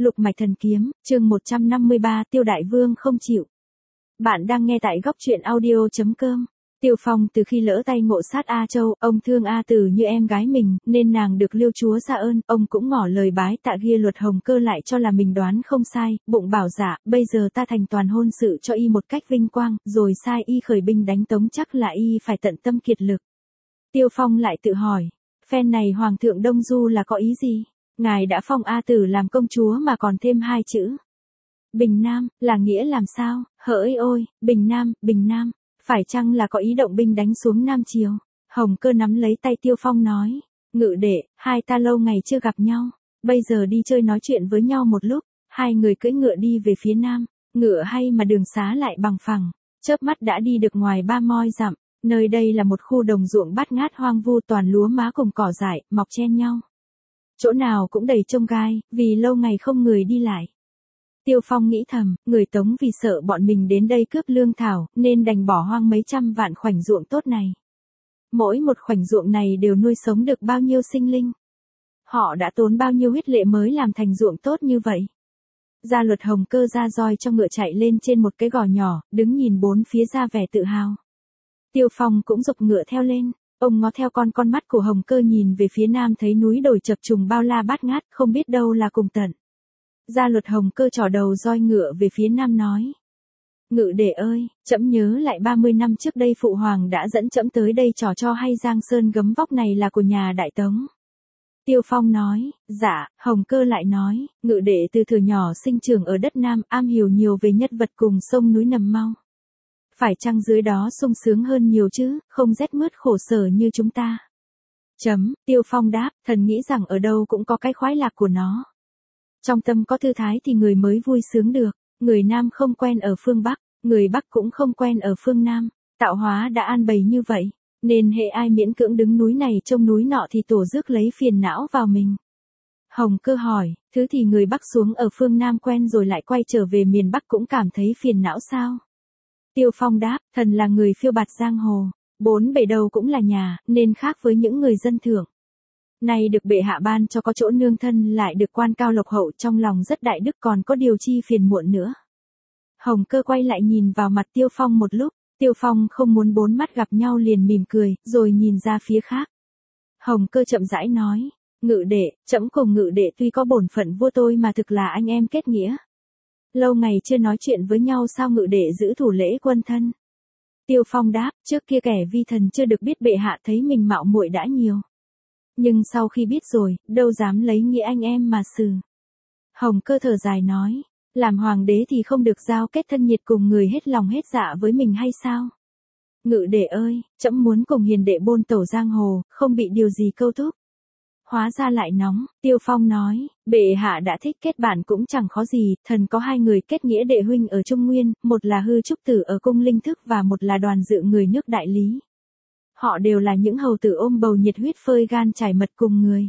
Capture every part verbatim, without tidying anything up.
Lục mạch thần kiếm, chương một trăm năm mươi ba, Tiêu Đại Vương không chịu. Bạn đang nghe tại góc truyện audio chấm com. Tiêu Phong từ khi lỡ tay ngộ sát A Châu, ông thương A Tử như em gái mình, nên nàng được Liêu chúa ra ơn, ông cũng ngỏ lời bái tạ Ghia Luật Hồng Cơ lại cho là mình đoán không sai, bụng bảo dạ, bây giờ ta thành toàn hôn sự cho y một cách vinh quang, rồi sai y khởi binh đánh Tống chắc là y phải tận tâm kiệt lực. Tiêu Phong lại tự hỏi, phen này Hoàng thượng Đông Du là có ý gì? Ngài đã phong A Tử làm công chúa mà còn thêm hai chữ Bình Nam, là nghĩa làm sao? Hỡi ôi, Bình Nam, Bình Nam, phải chăng là có ý động binh đánh xuống Nam Triều? Hồng Cơ nắm lấy tay Tiêu Phong nói, ngự đệ, hai ta lâu ngày chưa gặp nhau, bây giờ đi chơi nói chuyện với nhau một lúc. Hai người cưỡi ngựa đi về phía Nam, ngựa hay mà đường xá lại bằng phẳng, chớp mắt đã đi được ngoài ba moi dặm. Nơi đây là một khu đồng ruộng bát ngát hoang vu, toàn lúa má cùng cỏ dại, mọc chen nhau. Chỗ nào cũng đầy chông gai, vì lâu ngày không người đi lại. Tiêu Phong nghĩ thầm, người Tống vì sợ bọn mình đến đây cướp lương thảo, nên đành bỏ hoang mấy trăm vạn khoảnh ruộng tốt này. Mỗi một khoảnh ruộng này đều nuôi sống được bao nhiêu sinh linh. Họ đã tốn bao nhiêu huyết lệ mới làm thành ruộng tốt như vậy. Gia Luật Hồng Cơ ra roi cho ngựa chạy lên trên một cái gò nhỏ, đứng nhìn bốn phía ra vẻ tự hào. Tiêu Phong cũng giục ngựa theo lên. Ông ngó theo con con mắt của Hồng Cơ nhìn về phía nam, thấy núi đồi chập trùng bao la bát ngát, không biết đâu là cùng tận. Gia Luật Hồng Cơ trỏ đầu roi ngựa về phía nam nói, ngự đệ ơi, trẫm nhớ lại ba mươi năm trước đây phụ hoàng đã dẫn trẫm tới đây trò cho hay Giang Sơn gấm vóc này là của nhà Đại Tống. Tiêu Phong nói, dạ. Hồng Cơ lại nói, ngự đệ từ thuở nhỏ sinh trưởng ở đất Nam, am hiểu nhiều về nhất vật cùng sông núi nầm mau. Phải chăng dưới đó sung sướng hơn nhiều chứ, không rét mướt khổ sở như chúng ta. Chấm, Tiêu Phong đáp, thần nghĩ rằng ở đâu cũng có cái khoái lạc của nó. Trong tâm có thư thái thì người mới vui sướng được, người Nam không quen ở phương Bắc, người Bắc cũng không quen ở phương Nam, tạo hóa đã an bày như vậy, nên hệ ai miễn cưỡng đứng núi này trông núi nọ thì tổ rước lấy phiền não vào mình. Hồng Cơ hỏi, thứ thì người Bắc xuống ở phương Nam quen rồi lại quay trở về miền Bắc cũng cảm thấy phiền não sao? Tiêu Phong đáp, thần là người phiêu bạt giang hồ, bốn bể đầu cũng là nhà, nên khác với những người dân thường. Nay được bệ hạ ban cho có chỗ nương thân, lại được quan cao lộc hậu, trong lòng rất đại đức, còn có điều chi phiền muộn nữa. Hồng Cơ quay lại nhìn vào mặt Tiêu Phong một lúc, Tiêu Phong không muốn bốn mắt gặp nhau liền mỉm cười, rồi nhìn ra phía khác. Hồng Cơ chậm rãi nói, ngự đệ, trẫm cùng ngự đệ tuy có bổn phận vua tôi mà thực là anh em kết nghĩa. Lâu ngày chưa nói chuyện với nhau, sao ngự đệ giữ thủ lễ quân thân? Tiêu Phong đáp, trước kia kẻ vi thần chưa được biết bệ hạ thấy mình mạo muội đã nhiều. Nhưng sau khi biết rồi, đâu dám lấy nghĩa anh em mà xử. Hồng Cơ thở dài nói, làm hoàng đế thì không được giao kết thân nhiệt cùng người hết lòng hết dạ với mình hay sao? Ngự đệ ơi, trẫm muốn cùng hiền đệ bôn tẩu giang hồ, không bị điều gì câu thúc. Hóa ra lại nóng, Tiêu Phong nói, bệ hạ đã thích kết bạn cũng chẳng khó gì, thần có hai người kết nghĩa đệ huynh ở Trung Nguyên, một là Hư Trúc Tử ở cung Linh Thức và một là Đoàn Dự người nước Đại Lý. Họ đều là những hầu tử ôm bầu nhiệt huyết phơi gan trải mật cùng người.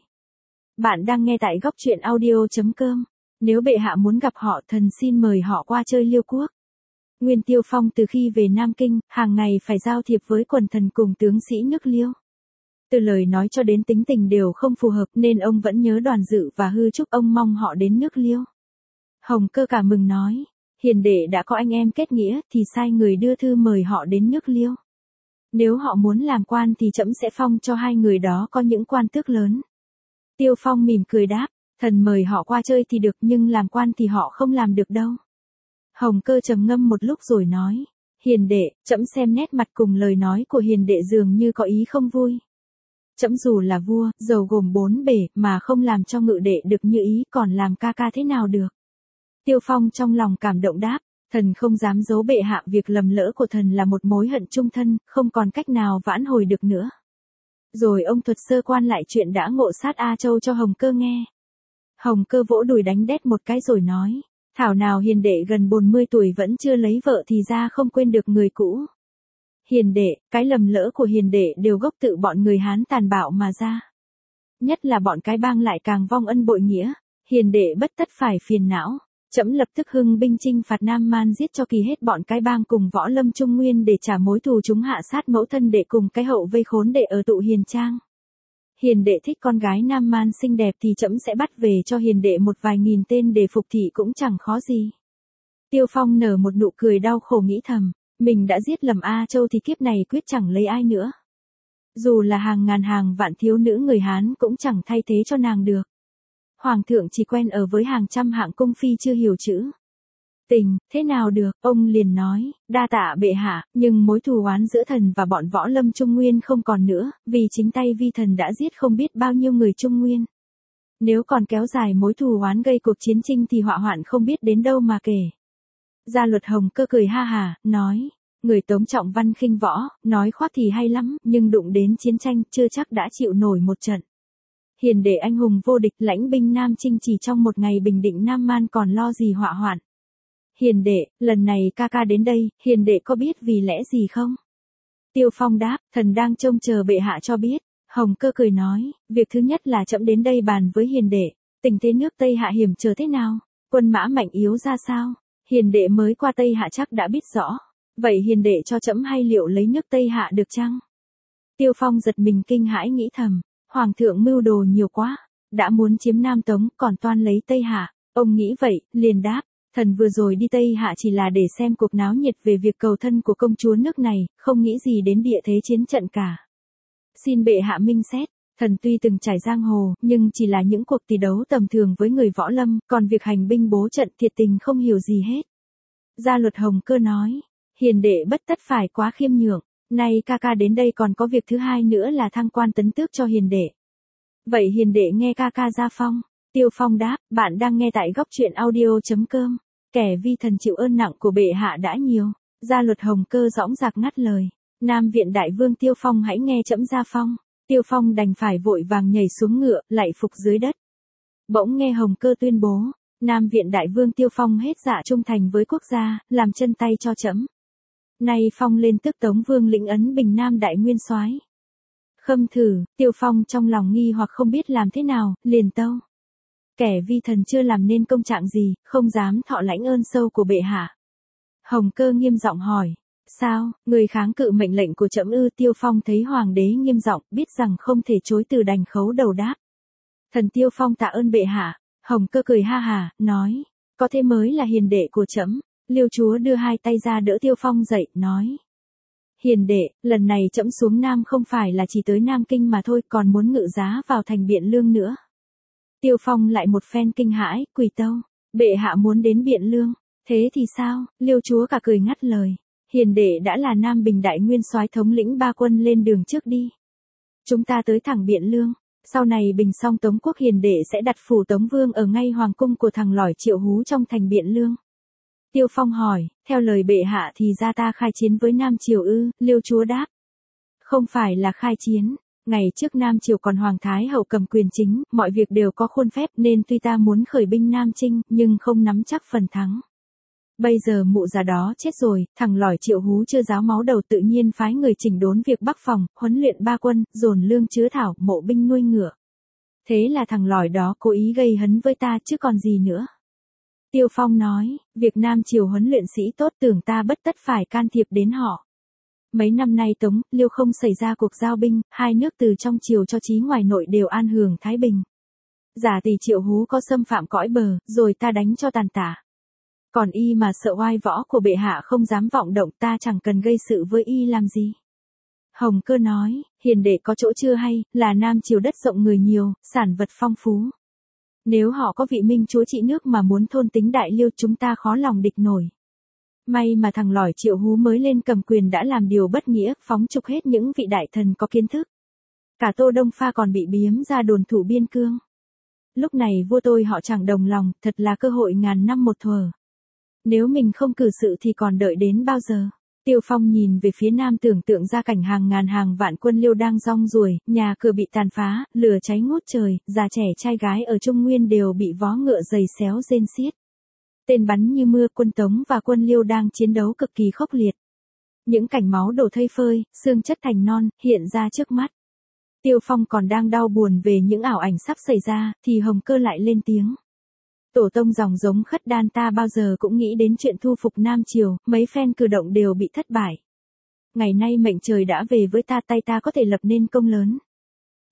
Bạn đang nghe tại góc truyện audio chấm com. Nếu bệ hạ muốn gặp họ, thần xin mời họ qua chơi Liêu Quốc. Nguyên Tiêu Phong từ khi về Nam Kinh, hàng ngày phải giao thiệp với quần thần cùng tướng sĩ nước Liêu. Từ lời nói cho đến tính tình đều không phù hợp, nên ông vẫn nhớ Đoàn Dự và Hư Trúc, ông mong họ đến nước Liêu. Hồng Cơ cả mừng nói, hiền đệ đã có anh em kết nghĩa, thì sai người đưa thư mời họ đến nước Liêu. Nếu họ muốn làm quan thì trẫm sẽ phong cho hai người đó có những quan tước lớn. Tiêu Phong mỉm cười đáp, thần mời họ qua chơi thì được, nhưng làm quan thì họ không làm được đâu. Hồng Cơ trầm ngâm một lúc rồi nói, hiền đệ, trẫm xem nét mặt cùng lời nói của hiền đệ dường như có ý không vui. Trẫm dù là vua, dầu gồm bốn bể, mà không làm cho ngự đệ được như ý, còn làm ca ca thế nào được? Tiêu Phong trong lòng cảm động đáp, thần không dám giấu bệ hạ, việc lầm lỡ của thần là một mối hận chung thân, không còn cách nào vãn hồi được nữa. Rồi ông thuật sơ quan lại chuyện đã ngộ sát A Châu cho Hồng Cơ nghe. Hồng Cơ vỗ đùi đánh đét một cái rồi nói, thảo nào hiền đệ gần bốn mươi tuổi vẫn chưa lấy vợ thì ra không quên được người cũ. Hiền đệ, cái lầm lỡ của hiền đệ đều gốc tự bọn người Hán tàn bạo mà ra. Nhất là bọn cái bang lại càng vong ân bội nghĩa, hiền đệ bất tất phải phiền não. Trẫm lập tức hưng binh chinh phạt Nam Man, giết cho kỳ hết bọn cái bang cùng võ lâm Trung Nguyên để trả mối thù chúng hạ sát mẫu thân đệ cùng cái hậu vây khốn đệ ở Tụ Hiền Trang. Hiền đệ thích con gái nam man xinh đẹp thì trẫm sẽ bắt về cho hiền đệ một vài nghìn tên để phục thị cũng chẳng khó gì. Tiêu Phong nở một nụ cười đau khổ nghĩ thầm, mình đã giết lầm A Châu thì kiếp này quyết chẳng lấy ai nữa. Dù là hàng ngàn hàng vạn thiếu nữ người Hán cũng chẳng thay thế cho nàng được. Hoàng thượng chỉ quen ở với hàng trăm hạng cung phi chưa hiểu chữ tình, thế nào được, ông liền nói, đa tạ bệ hạ, nhưng mối thù oán giữa thần và bọn võ lâm Trung Nguyên không còn nữa, vì chính tay vi thần đã giết không biết bao nhiêu người Trung Nguyên. Nếu còn kéo dài mối thù oán gây cuộc chiến tranh thì họa hoạn không biết đến đâu mà kể. Gia Luật Hồng Cơ cười ha hà, nói, người Tống trọng văn khinh võ, nói khoác thì hay lắm, nhưng đụng đến chiến tranh chưa chắc đã chịu nổi một trận. Hiền đệ anh hùng vô địch lãnh binh Nam Chinh chỉ trong một ngày bình định Nam Man còn lo gì họa hoạn. Hiền đệ, lần này ca ca đến đây, hiền đệ có biết vì lẽ gì không? Tiêu Phong đáp, thần đang trông chờ bệ hạ cho biết. Hồng Cơ cười nói, việc thứ nhất là trẫm đến đây bàn với hiền đệ, tình thế nước Tây Hạ hiểm trở thế nào, quân mã mạnh yếu ra sao, hiền đệ mới qua Tây Hạ chắc đã biết rõ, vậy hiền đệ cho trẫm hay liệu lấy nước Tây Hạ được chăng? Tiêu Phong giật mình kinh hãi nghĩ thầm, hoàng thượng mưu đồ nhiều quá, đã muốn chiếm Nam Tống còn toan lấy Tây Hạ, ông nghĩ vậy, liền đáp. Thần vừa rồi đi Tây Hạ chỉ là để xem cuộc náo nhiệt về việc cầu thân của công chúa nước này, không nghĩ gì đến địa thế chiến trận cả. Xin bệ hạ minh xét, thần tuy từng trải giang hồ, nhưng chỉ là những cuộc tỷ đấu tầm thường với người võ lâm, còn việc hành binh bố trận thiệt tình không hiểu gì hết. Gia Luật Hồng Cơ nói, hiền đệ bất tất phải quá khiêm nhượng, nay ca ca đến đây còn có việc thứ hai nữa là thăng quan tấn tước cho hiền đệ. Vậy hiền đệ nghe ca ca ra phong. Tiêu Phong đáp, bạn đang nghe tại góc truyện audio chấm com, kẻ vi thần chịu ơn nặng của bệ hạ đã nhiều. Gia Luật Hồng Cơ dõng dạc ngắt lời, Nam viện đại vương Tiêu Phong hãy nghe trẫm ra phong. Tiêu Phong đành phải vội vàng nhảy xuống ngựa, lạy phục dưới đất. Bỗng nghe Hồng Cơ tuyên bố, Nam viện đại vương Tiêu Phong hết dạ trung thành với quốc gia, làm chân tay cho trẫm. Nay phong lên tước Tống vương lĩnh ấn Bình Nam đại nguyên soái. Khâm thử, Tiêu Phong trong lòng nghi hoặc không biết làm thế nào, liền tâu. Kẻ vi thần chưa làm nên công trạng gì, không dám thọ lãnh ơn sâu của bệ hạ. Hồng Cơ nghiêm giọng hỏi, sao, người kháng cự mệnh lệnh của trẫm ư? Tiêu Phong thấy hoàng đế nghiêm giọng, biết rằng không thể chối từ đành khấu đầu đáp. Thần Tiêu Phong tạ ơn bệ hạ. Hồng Cơ cười ha hà, nói, có thế mới là hiền đệ của trẫm. Liêu chúa đưa hai tay ra đỡ Tiêu Phong dậy, nói. Hiền đệ, lần này trẫm xuống Nam không phải là chỉ tới Nam Kinh mà thôi, còn muốn ngự giá vào thành Biện Lương nữa. Tiêu Phong lại một phen kinh hãi, quỳ tâu, bệ hạ muốn đến Biện Lương, thế thì sao? Liêu chúa cả cười ngắt lời, hiền đệ đã là Nam Bình đại nguyên soái thống lĩnh ba quân lên đường trước đi. Chúng ta tới thẳng Biện Lương, sau này bình xong Tống quốc hiền đệ sẽ đặt phủ Tống vương ở ngay hoàng cung của thằng lỏi Triệu Hú trong thành Biện Lương. Tiêu Phong hỏi, theo lời bệ hạ thì ra ta khai chiến với Nam Triều ư? Liêu chúa đáp, không phải là khai chiến. Ngày trước Nam Triều còn Hoàng Thái Hậu cầm quyền chính, mọi việc đều có khuôn phép nên tuy ta muốn khởi binh Nam Chinh, nhưng không nắm chắc phần thắng. Bây giờ mụ già đó chết rồi, thằng lỏi Triệu Hú chưa ráo máu đầu tự nhiên phái người chỉnh đốn việc bắc phòng, huấn luyện ba quân, dồn lương chứa thảo, mộ binh nuôi ngựa. Thế là thằng lỏi đó cố ý gây hấn với ta chứ còn gì nữa. Tiêu Phong nói, việc Nam Triều huấn luyện sĩ tốt tưởng ta bất tất phải can thiệp đến họ. Mấy năm nay Tống, Liêu không xảy ra cuộc giao binh, hai nước từ trong triều cho chí ngoài nội đều an hưởng thái bình. Giả tỷ Triệu Hú có xâm phạm cõi bờ, rồi ta đánh cho tàn tả. Còn y mà sợ oai võ của bệ hạ không dám vọng động, ta chẳng cần gây sự với y làm gì. Hồng Cơ nói, hiền đệ có chỗ chưa hay, là Nam Triều đất rộng người nhiều, sản vật phong phú. Nếu họ có vị minh chúa trị nước mà muốn thôn tính đại Liêu chúng ta khó lòng địch nổi. May mà thằng lỏi Triệu Hú mới lên cầm quyền đã làm điều bất nghĩa, phóng trục hết những vị đại thần có kiến thức. Cả Tô Đông Pha còn bị biếm ra đồn thủ biên cương. Lúc này vua tôi họ chẳng đồng lòng, thật là cơ hội ngàn năm một thuở. Nếu mình không cử sự thì còn đợi đến bao giờ? Tiêu Phong nhìn về phía nam tưởng tượng ra cảnh hàng ngàn hàng vạn quân Liêu đang rong ruổi, nhà cửa bị tàn phá, lửa cháy ngút trời, già trẻ trai gái ở Trung Nguyên đều bị vó ngựa giày xéo rên xiết. Tên bắn như mưa, quân Tống và quân Liêu đang chiến đấu cực kỳ khốc liệt. Những cảnh máu đổ thây phơi, xương chất thành non, hiện ra trước mắt. Tiêu Phong còn đang đau buồn về những ảo ảnh sắp xảy ra, thì Hồng Cơ lại lên tiếng. Tổ tông dòng giống Khất Đan ta bao giờ cũng nghĩ đến chuyện thu phục Nam Triều, mấy phen cử động đều bị thất bại. Ngày nay mệnh trời đã về với ta, tay ta có thể lập nên công lớn.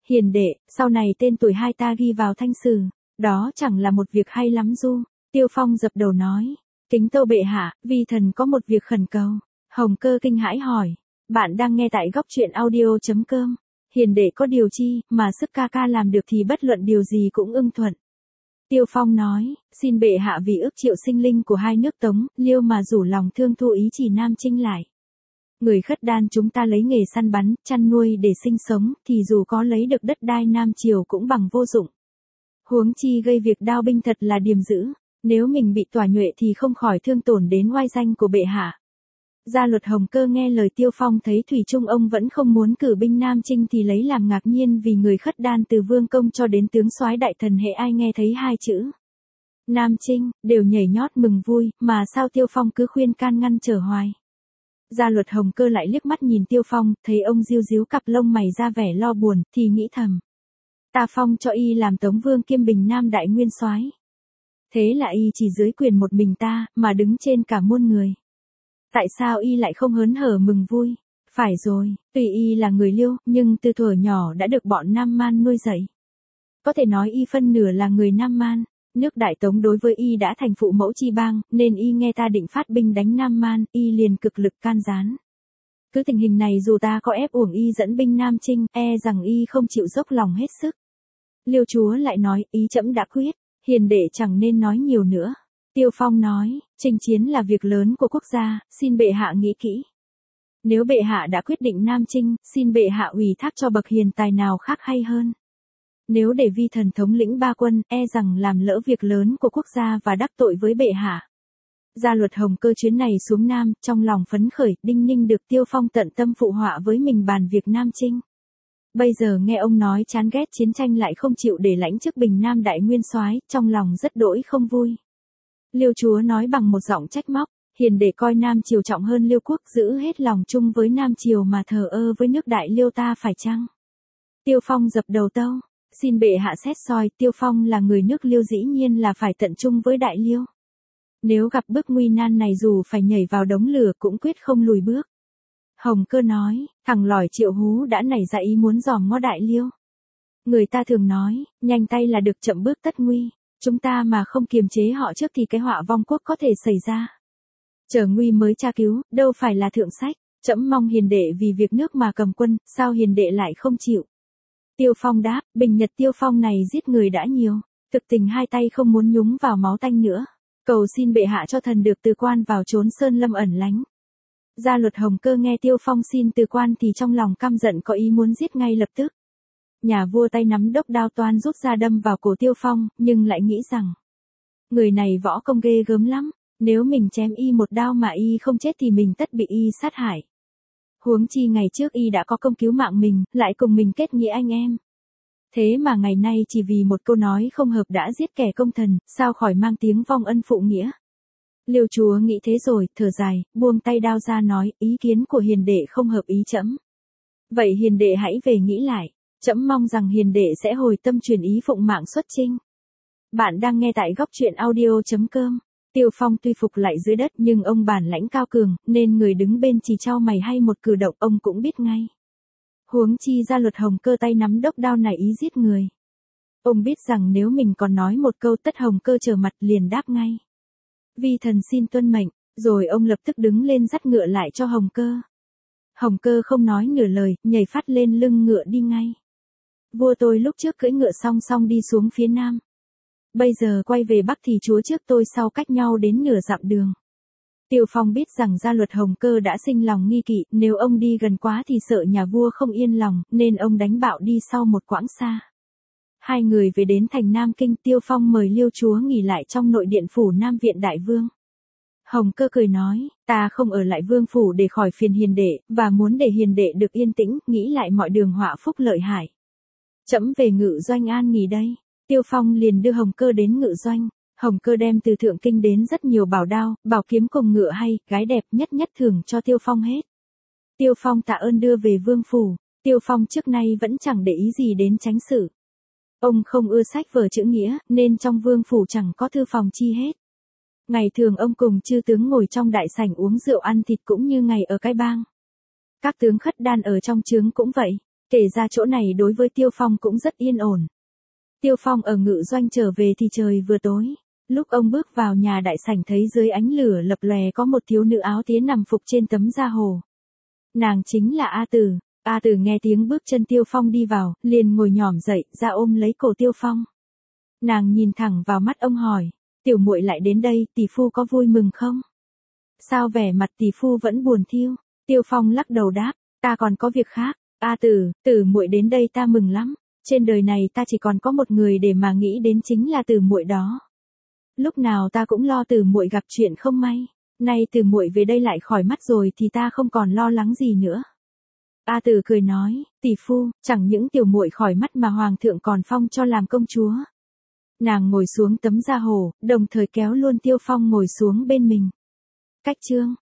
Hiền đệ, sau này tên tuổi hai ta ghi vào thanh sử, đó chẳng là một việc hay lắm du. Tiêu Phong dập đầu nói, kính tâu bệ hạ, vi thần có một việc khẩn cầu. Hồng Cơ kinh hãi hỏi, bạn đang nghe tại góc truyện audio.com. Hiền đệ có điều chi, mà sức ca ca làm được thì bất luận điều gì cũng ưng thuận. Tiêu Phong nói, xin bệ hạ vì ước triệu sinh linh của hai nước Tống, Liêu mà rủ lòng thương thu ý chỉ Nam Chinh lại. Người khất đan chúng ta lấy nghề săn bắn, chăn nuôi để sinh sống, thì dù có lấy được đất đai Nam Triều cũng bằng vô dụng. Huống chi gây việc đao binh thật là điềm dữ, nếu mình bị tỏa nhuệ thì không khỏi thương tổn đến oai danh của bệ hạ. Gia luật Hồng Cơ nghe lời Tiêu Phong thấy thủy chung ông vẫn không muốn cử binh Nam Chinh thì lấy làm ngạc nhiên vì người khất đan từ vương công cho đến tướng soái đại thần hệ ai nghe thấy hai chữ Nam Chinh, đều nhảy nhót mừng vui, mà sao Tiêu Phong cứ khuyên can ngăn trở hoài. Gia luật Hồng Cơ lại liếc mắt nhìn Tiêu Phong, thấy ông ríu ríu cặp lông mày ra vẻ lo buồn, thì nghĩ thầm. Ta phong cho y làm Tống Vương kiêm Bình Nam đại nguyên soái. Thế là y chỉ dưới quyền một mình ta, mà đứng trên cả muôn người. Tại sao y lại không hớn hở mừng vui? Phải rồi, tuy y là người Liêu, nhưng từ thuở nhỏ đã được bọn Nam Man nuôi dạy. Có thể nói y phân nửa là người Nam Man. Nước Đại Tống đối với y đã thành phụ mẫu chi bang, nên y nghe ta định phát binh đánh Nam Man, y liền cực lực can gián. Cứ tình hình này dù ta có ép uổng y dẫn binh Nam Chinh, e rằng y không chịu dốc lòng hết sức. Liêu chúa lại nói, ý trẫm đã quyết, hiền đệ chẳng nên nói nhiều nữa. Tiêu Phong nói, chinh chiến là việc lớn của quốc gia, xin bệ hạ nghĩ kỹ. Nếu bệ hạ đã quyết định Nam Chinh, xin bệ hạ ủy thác cho bậc hiền tài nào khác hay hơn. Nếu để vi thần thống lĩnh ba quân, e rằng làm lỡ việc lớn của quốc gia và đắc tội với bệ hạ. Gia luật Hồng Cơ chuyến này xuống Nam, trong lòng phấn khởi, đinh ninh được Tiêu Phong tận tâm phụ họa với mình bàn việc Nam Chinh. Bây giờ nghe ông nói chán ghét chiến tranh lại không chịu để lãnh chức Bình Nam đại nguyên soái, trong lòng rất đỗi không vui. Liêu chúa nói bằng một giọng trách móc, hiền để coi Nam Triều trọng hơn Liêu quốc, giữ hết lòng chung với Nam Triều mà thờ ơ với nước đại Liêu ta phải chăng? Tiêu Phong dập đầu tâu, xin bệ hạ xét soi, Tiêu Phong là người nước Liêu dĩ nhiên là phải tận chung với đại Liêu. Nếu gặp bước nguy nan này dù phải nhảy vào đống lửa cũng quyết không lùi bước. Hồng Cơ nói, thằng lỏi Triệu Hú đã nảy ra ý muốn dòm ngó đại Liêu. Người ta thường nói, nhanh tay là được chậm bước tất nguy. Chúng ta mà không kiềm chế họ trước thì cái họa vong quốc có thể xảy ra. Chờ nguy mới tra cứu, đâu phải là thượng sách. Trẫm mong hiền đệ vì việc nước mà cầm quân, sao hiền đệ lại không chịu? Tiêu Phong đáp, Bình Nhật Tiêu Phong này giết người đã nhiều, thực tình hai tay không muốn nhúng vào máu tanh nữa. Cầu xin bệ hạ cho thần được từ quan vào trốn sơn lâm ẩn lánh. Gia luật Hồng Cơ nghe Tiêu Phong xin từ quan thì trong lòng căm giận có ý muốn giết ngay lập tức. Nhà vua tay nắm đốc đao toan rút ra đâm vào cổ Tiêu Phong, nhưng lại nghĩ rằng người này võ công ghê gớm lắm, nếu mình chém y một đao mà y không chết thì mình tất bị y sát hại. Huống chi ngày trước y đã có công cứu mạng mình, lại cùng mình kết nghĩa anh em. Thế mà ngày nay chỉ vì một câu nói không hợp đã giết kẻ công thần, sao khỏi mang tiếng vong ân phụ nghĩa. Liêu chúa nghĩ thế rồi, thở dài, buông tay đao ra nói, ý kiến của hiền đệ không hợp ý trẫm. Vậy hiền đệ hãy về nghĩ lại. Trẫm mong rằng hiền đệ sẽ hồi tâm truyền ý phụng mạng xuất chinh. Bạn đang nghe tại góc truyện audio.com. Tiêu Phong tuy phục lại dưới đất nhưng ông bản lãnh cao cường, nên người đứng bên chỉ trao mày hay một cử động ông cũng biết ngay. Huống chi gia luật Hồng Cơ tay nắm đốc đao này ý giết người. Ông biết rằng nếu mình còn nói một câu tất Hồng Cơ trở mặt liền đáp ngay. Vi thần xin tuân mệnh, rồi ông lập tức đứng lên dắt ngựa lại cho Hồng Cơ. Hồng Cơ không nói nửa lời, nhảy phát lên lưng ngựa đi ngay. Vua tôi lúc trước cưỡi ngựa song song đi xuống phía nam. Bây giờ quay về bắc thì chúa trước tôi sau cách nhau đến nửa dặm đường. Tiêu Phong biết rằng gia luật Hồng Cơ đã sinh lòng nghi kỵ, nếu ông đi gần quá thì sợ nhà vua không yên lòng, nên ông đánh bạo đi sau một quãng xa. Hai người về đến thành Nam Kinh, Tiêu Phong mời Liêu chúa nghỉ lại trong nội điện phủ Nam Viện Đại Vương. Hồng Cơ cười nói, ta không ở lại vương phủ để khỏi phiền hiền đệ, và muốn để hiền đệ được yên tĩnh, nghĩ lại mọi đường họa phúc lợi hại. Trẫm về Ngự Doanh an nghỉ đây. Tiêu Phong liền đưa Hồng Cơ đến Ngự Doanh. Hồng Cơ đem từ Thượng Kinh đến rất nhiều bảo đao, bảo kiếm cùng ngựa hay, gái đẹp nhất nhất thưởng cho Tiêu Phong hết. Tiêu Phong tạ ơn đưa về vương phủ. Tiêu Phong trước nay vẫn chẳng để ý gì đến chánh sự. Ông không ưa sách vở chữ nghĩa, nên trong vương phủ chẳng có thư phòng chi hết. Ngày thường ông cùng chư tướng ngồi trong đại sảnh uống rượu ăn thịt cũng như ngày ở cái bang. Các tướng khất đan ở trong trướng cũng vậy. Kể ra chỗ này đối với Tiêu Phong cũng rất yên ổn. Tiêu Phong ở ngự doanh trở về thì trời vừa tối. Lúc ông bước vào nhà đại sảnh thấy dưới ánh lửa lập lòe có một thiếu nữ áo tía nằm phục trên tấm da hồ. Nàng chính là A Tử. A Tử nghe tiếng bước chân Tiêu Phong đi vào, liền ngồi nhỏm dậy, ra ôm lấy cổ Tiêu Phong. Nàng nhìn thẳng vào mắt ông hỏi, tiểu muội lại đến đây, tỷ phu có vui mừng không? Sao vẻ mặt tỷ phu vẫn buồn thiu? Tiêu Phong lắc đầu đáp, ta còn có việc khác. A Tử, Tử muội đến đây ta mừng lắm. Trên đời này ta chỉ còn có một người để mà nghĩ đến chính là Tử muội đó. Lúc nào ta cũng lo Tử muội gặp chuyện không may. Nay Tử muội về đây lại khỏi mắt rồi thì ta không còn lo lắng gì nữa. A Tử cười nói, tỷ phu, chẳng những tiểu muội khỏi mắt mà hoàng thượng còn phong cho làm công chúa. Nàng ngồi xuống tấm da hồ, đồng thời kéo luôn Tiêu Phong ngồi xuống bên mình. Cách chương